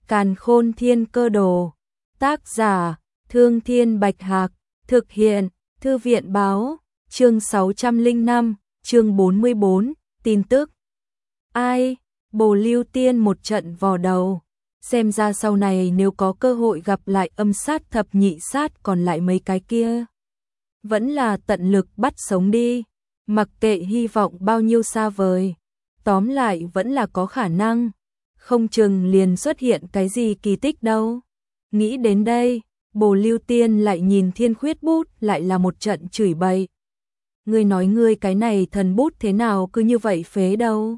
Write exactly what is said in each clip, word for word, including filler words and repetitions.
Càn Khôn Thiên Cơ Đồ. Tác giả: Thương Thiên Bạch Hạc. Thực hiện: Thư viện Báo. Chương sáu trăm lẻ năm, chương bốn mươi bốn, tin tức. Ai? Bồ Lưu Tiên một trận vò đầu. Xem ra sau này nếu có cơ hội gặp lại âm sát thập nhị sát còn lại mấy cái kia, vẫn là tận lực bắt sống đi. Mặc kệ hy vọng bao nhiêu xa vời, tóm lại vẫn là có khả năng, không chừng liền xuất hiện cái gì kỳ tích đâu. Nghĩ đến đây, Bồ Lưu Tiên lại nhìn Thiên Khuyết bút, lại là một trận chửi bậy. Ngươi nói ngươi cái này thần bút thế nào cứ như vậy phế đâu.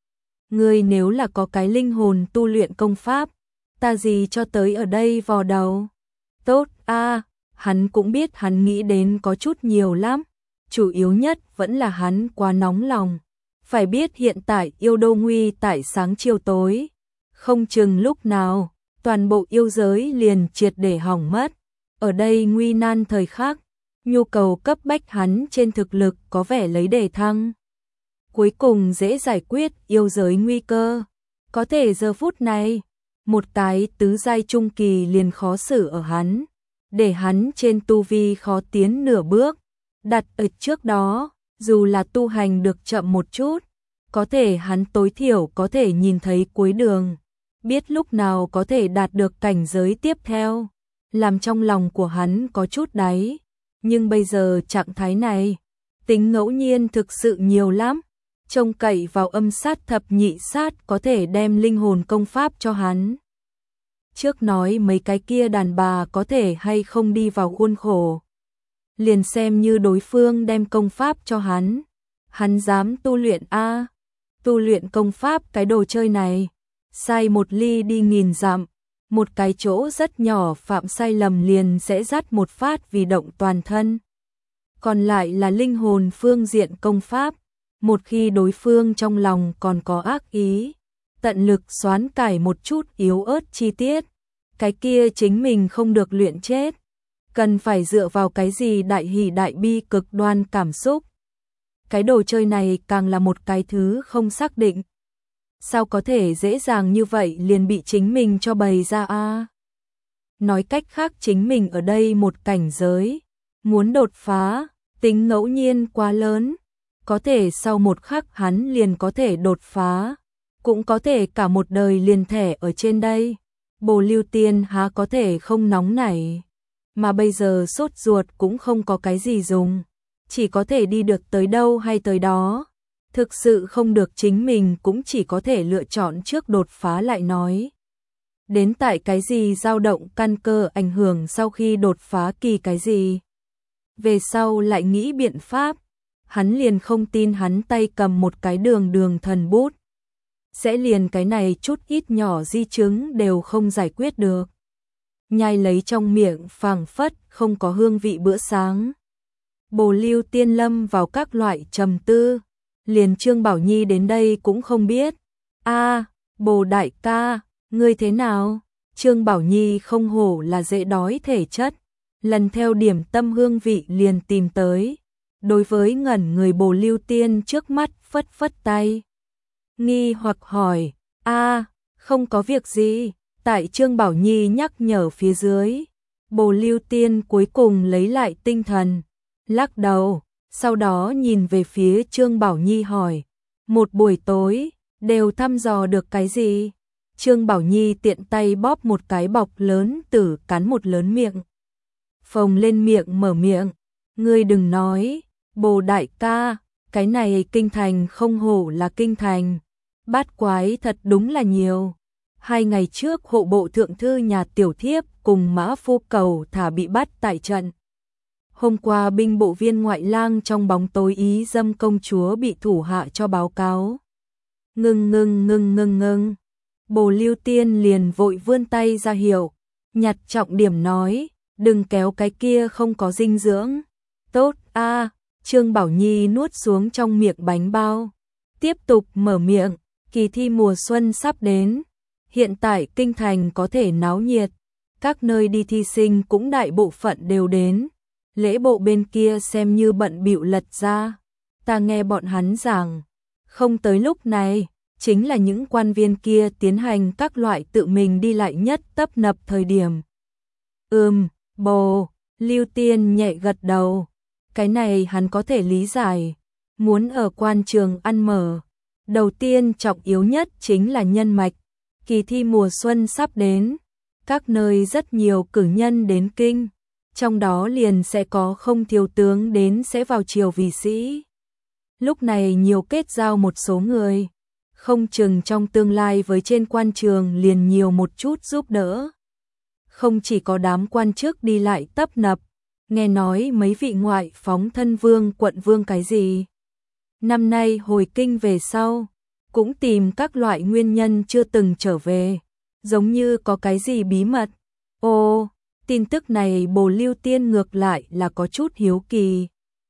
Ngươi nếu là có cái linh hồn tu luyện công pháp, ta gì cho tới ở đây vò đầu. Tốt a, hắn cũng biết hắn nghĩ đến có chút nhiều lắm, chủ yếu nhất vẫn là hắn quá nóng lòng. Phải biết hiện tại yêu đô nguy tại sáng chiều tối, không chừng lúc nào toàn bộ yêu giới liền triệt để hỏng mất. Ở đây nguy nan thời khắc, nhu cầu cấp bách hắn trên thực lực có vẻ lấy đề thăng. Cuối cùng dễ giải quyết yêu giới nguy cơ. Có thể giờ phút này, một cái tứ giai trung kỳ liền khó xử ở hắn, để hắn trên tu vi khó tiến nửa bước. Đặt ở trước đó, dù là tu hành được chậm một chút, có thể hắn tối thiểu có thể nhìn thấy cuối đường, biết lúc nào có thể đạt được cảnh giới tiếp theo, làm trong lòng của hắn có chút đáy. Nhưng bây giờ trạng thái này, tính ngẫu nhiên thực sự nhiều lắm, trông cậy vào âm sát thập nhị sát có thể đem linh hồn công pháp cho hắn. Trước nói mấy cái kia đàn bà có thể hay không đi vào khuôn khổ, liền xem như đối phương đem công pháp cho hắn, hắn dám tu luyện a? Tu luyện công pháp cái đồ chơi này, sai một ly đi nghìn dặm, một cái chỗ rất nhỏ phạm sai lầm liền sẽ dắt một phát vì động toàn thân. Còn lại là linh hồn phương diện công pháp, một khi đối phương trong lòng còn có ác ý, tận lực xoán cải một chút yếu ớt chi tiết, cái kia chính mình không được luyện chết. Cần phải dựa vào cái gì đại hỷ đại bi cực đoan cảm xúc. Cái đồ chơi này càng là một cái thứ không xác định. Sao có thể dễ dàng như vậy liền bị chính mình cho bày ra a? Nói cách khác chính mình ở đây một cảnh giới, muốn đột phá, tính ngẫu nhiên quá lớn. Có thể sau một khắc hắn liền có thể đột phá, cũng có thể cả một đời liền thẻ ở trên đây. Bồ Lưu Tiên há có thể không nóng nảy, mà bây giờ sốt ruột cũng không có cái gì dùng, chỉ có thể đi được tới đâu hay tới đó. Thực sự không được chính mình cũng chỉ có thể lựa chọn trước đột phá lại nói. Đến tại cái gì dao động căn cơ ảnh hưởng sau khi đột phá kỳ cái gì. Về sau lại nghĩ biện pháp, hắn liền không tin hắn tay cầm một cái đường đường thần bút, sẽ liền cái này chút ít nhỏ di chứng đều không giải quyết được. Nhai lấy trong miệng phảng phất không có hương vị bữa sáng. Bồ Lưu Tiên lâm vào các loại trầm tư, liền Trương Bảo Nhi đến đây cũng không biết. A, Bồ đại ca, ngươi thế nào? Trương Bảo Nhi không hổ là dễ đói thể chất, lần theo điểm tâm hương vị liền tìm tới. Đối với ngẩn người Bồ Lưu Tiên trước mắt phất phất tay, nghi hoặc hỏi, a, không có việc gì. Tại Trương Bảo Nhi nhắc nhở phía dưới, Bồ Lưu Tiên cuối cùng lấy lại tinh thần, lắc đầu, sau đó nhìn về phía Trương Bảo Nhi hỏi, một buổi tối, đều thăm dò được cái gì? Trương Bảo Nhi tiện tay bóp một cái bọc lớn tử cắn một lớn miệng, phồng lên miệng mở miệng, ngươi đừng nói, Bồ đại ca, cái này kinh thành không hổ là kinh thành, bát quái thật đúng là nhiều. Hai ngày trước hộ bộ thượng thư nhà tiểu thiếp cùng Mã Phu Cầu thả bị bắt tại trận. Hôm qua binh bộ viên ngoại lang trong bóng tối ý dâm công chúa bị thủ hạ cho báo cáo. Ngưng ngưng ngưng ngưng ngưng. Bồ Lưu Tiên liền vội vươn tay ra hiệu, nhặt trọng điểm nói, đừng kéo cái kia không có dinh dưỡng. Tốt a. Trương Bảo Nhi nuốt xuống trong miệng bánh bao, tiếp tục mở miệng, kỳ thi mùa xuân sắp đến. Hiện tại kinh thành có thể náo nhiệt, các nơi đi thi sinh cũng đại bộ phận đều đến. Lễ bộ bên kia xem như bận bịu lật ra. Ta nghe bọn hắn giảng, không tới lúc này, chính là những quan viên kia tiến hành các loại tự mình đi lại nhất tấp nập thời điểm. Ừm, bồ, Lưu Tiên nhẹ gật đầu, cái này hắn có thể lý giải, muốn ở quan trường ăn mở. Đầu tiên trọng yếu nhất chính là nhân mạch, kỳ thi mùa xuân sắp đến, các nơi rất nhiều cử nhân đến kinh, trong đó liền sẽ có không thiếu tướng đến sẽ vào triều vì sĩ. Lúc này nhiều kết giao một số người, không chừng trong tương lai với trên quan trường liền nhiều một chút giúp đỡ. Không chỉ có đám quan chức đi lại tấp nập, nghe nói mấy vị ngoại phóng thân vương quận vương cái gì. Năm nay hồi kinh về sau, cũng tìm các loại nguyên nhân chưa từng trở về, giống như có cái gì bí mật. Ồ, tin tức này Bồ Lưu Tiên ngược lại là có chút hiếu kỳ.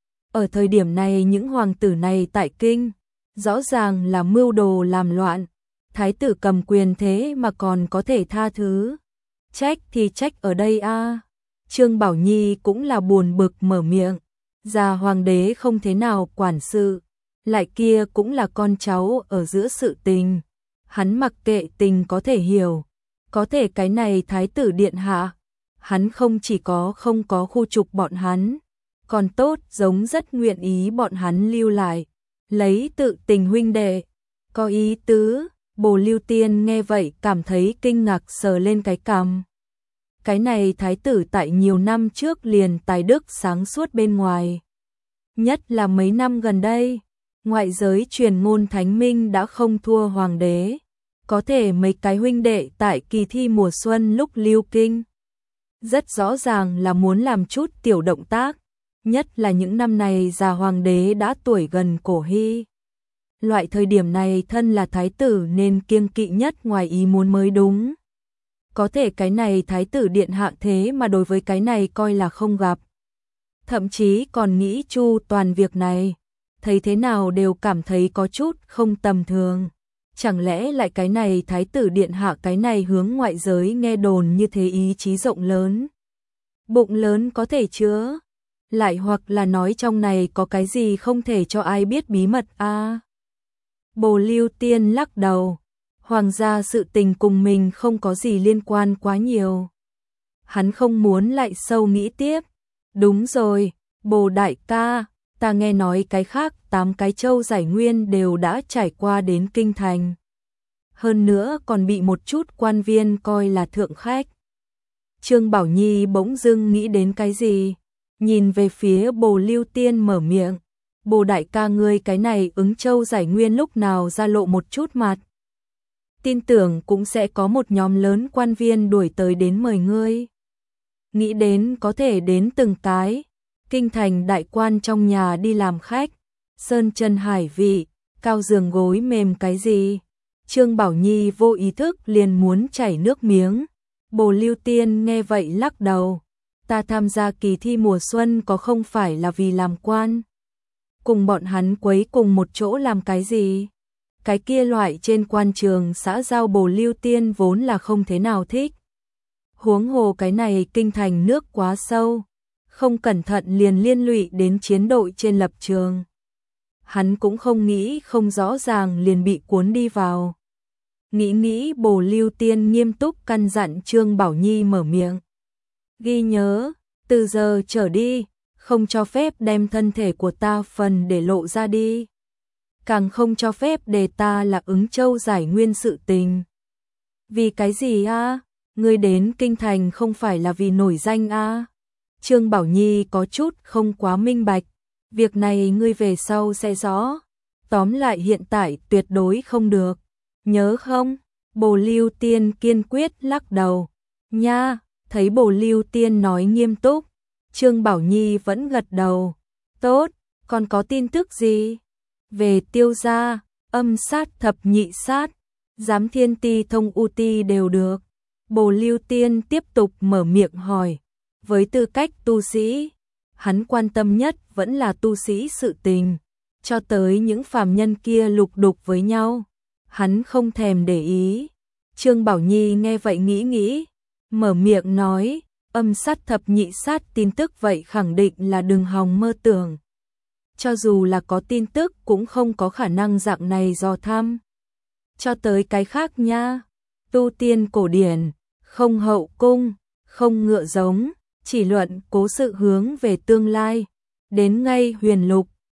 Ở thời điểm này những hoàng tử này tại kinh, rõ ràng là mưu đồ làm loạn, thái tử cầm quyền thế mà còn có thể tha thứ. Trách thì trách ở đây a. Trương Bảo Nhi cũng là buồn bực mở miệng, già hoàng đế không thế nào quản sự, lại kia cũng là con cháu ở giữa sự tình, hắn mặc kệ tình có thể hiểu, có thể cái này thái tử điện hạ, hắn không chỉ có không có khu trục bọn hắn, còn tốt giống rất nguyện ý bọn hắn lưu lại, lấy tự tình huynh đệ, có ý tứ. Bồ Lưu Tiên nghe vậy cảm thấy kinh ngạc sờ lên cái cằm. Cái này thái tử tại nhiều năm trước liền tài đức sáng suốt bên ngoài. Nhất là mấy năm gần đây, ngoại giới truyền ngôn thánh minh đã không thua hoàng đế. Có thể mấy cái huynh đệ tại kỳ thi mùa xuân lúc lưu kinh. Rất rõ ràng là muốn làm chút tiểu động tác. Nhất là những năm này già hoàng đế đã tuổi gần cổ hy. Loại thời điểm này thân là thái tử nên kiêng kỵ nhất ngoài ý muốn mới đúng. Có thể cái này thái tử điện hạ thế mà đối với cái này coi là không gặp. Thậm chí còn nghĩ chu toàn việc này, thấy thế nào đều cảm thấy có chút không tầm thường. Chẳng lẽ lại cái này thái tử điện hạ cái này hướng ngoại giới nghe đồn như thế ý chí rộng lớn. Bụng lớn có thể chứa, lại hoặc là nói trong này có cái gì không thể cho ai biết bí mật a. À, Bồ Lưu Tiên lắc đầu, hoàng gia sự tình cùng mình không có gì liên quan quá nhiều. Hắn không muốn lại sâu nghĩ tiếp. Đúng rồi, Bồ đại ca, ta nghe nói cái khác tám cái châu giải nguyên đều đã trải qua đến kinh thành. Hơn nữa còn bị một chút quan viên coi là thượng khách. Trương Bảo Nhi bỗng dưng nghĩ đến cái gì, nhìn về phía Bồ Lưu Tiên mở miệng. Bồ đại ca ngươi cái này ứng châu giải nguyên lúc nào ra lộ một chút mặt. Tin tưởng cũng sẽ có một nhóm lớn quan viên đuổi tới đến mời ngươi. Nghĩ đến có thể đến từng cái, kinh thành đại quan trong nhà đi làm khách, sơn chân hải vị, cao giường gối mềm cái gì. Trương Bảo Nhi vô ý thức liền muốn chảy nước miếng. Bồ Lưu Tiên nghe vậy lắc đầu. Ta tham gia kỳ thi mùa xuân có không phải là vì làm quan. Cùng bọn hắn quấy cùng một chỗ làm cái gì? Cái kia loại trên quan trường xã giao Bồ Lưu Tiên vốn là không thế nào thích. Huống hồ cái này kinh thành nước quá sâu, không cẩn thận liền liên lụy đến chiến đội trên lập trường. Hắn cũng không nghĩ không rõ ràng liền bị cuốn đi vào. Nghĩ nghĩ Bồ Lưu Tiên nghiêm túc căn dặn Trương Bảo Nhi mở miệng. Ghi nhớ, từ giờ trở đi, không cho phép đem thân thể của ta phần để lộ ra đi. Càng không cho phép để ta là ứng châu giải nguyên sự tình. Vì cái gì a? À? Ngươi đến kinh thành không phải là vì nổi danh a? À? Trương Bảo Nhi có chút không quá minh bạch. Việc này ngươi về sau sẽ rõ. Tóm lại hiện tại tuyệt đối không được. Nhớ không? Bồ Lưu Tiên kiên quyết lắc đầu. Nha, thấy Bồ Lưu Tiên nói nghiêm túc. Trương Bảo Nhi vẫn gật đầu. Tốt, còn có tin tức gì? Về Tiêu gia, âm sát thập nhị sát, giám thiên ti thông u ti đều được. Bồ Lưu Tiên tiếp tục mở miệng hỏi. Với tư cách tu sĩ, hắn quan tâm nhất vẫn là tu sĩ sự tình. Cho tới những phàm nhân kia lục đục với nhau, hắn không thèm để ý. Trương Bảo Nhi nghe vậy nghĩ nghĩ, mở miệng nói, âm sát thập nhị sát tin tức vậy khẳng định là đừng hòng mơ tưởng. Cho dù là có tin tức cũng không có khả năng dạng này dò thăm. cho tới cái khác nha. Tu tiên cổ điển, không hậu cung, không ngựa giống, chỉ luận cố sự hướng về tương lai. Đến ngay huyền lục,